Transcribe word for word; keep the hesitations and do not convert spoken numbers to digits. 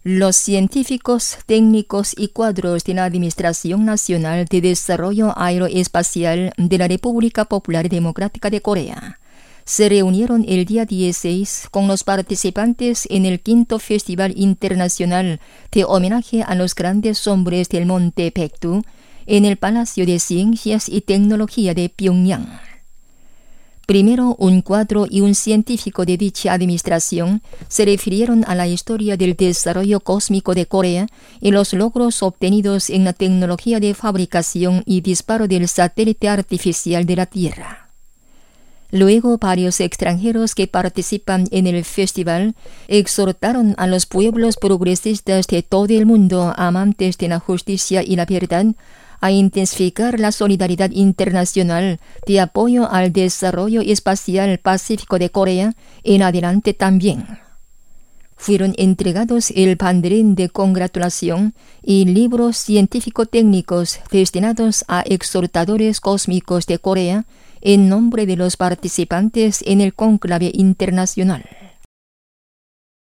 Los científicos, técnicos y cuadros de la Administración Nacional de Desarrollo Aeroespacial de la República Popular Democrática de Corea se reunieron el día dieciséis con los participantes en el quinto Festival Internacional de Homenaje a los Grandes Hombres del Monte Baekdu en el Palacio de Ciencias y Tecnología de Pyongyang. Primero, un cuadro y un científico de dicha administración se refirieron a la historia del desarrollo cósmico de Corea y los logros obtenidos en la tecnología de fabricación y disparo del satélite artificial de la Tierra. Luego, varios extranjeros que participan en el festival exhortaron a los pueblos progresistas de todo el mundo amantes de la justicia y la verdad a intensificar la solidaridad internacional de apoyo al desarrollo espacial pacífico de Corea en adelante también. Fueron entregados el banderín de congratulación y libros científico-técnicos destinados a exhortadores cósmicos de Corea en nombre de los participantes en el cónclave internacional.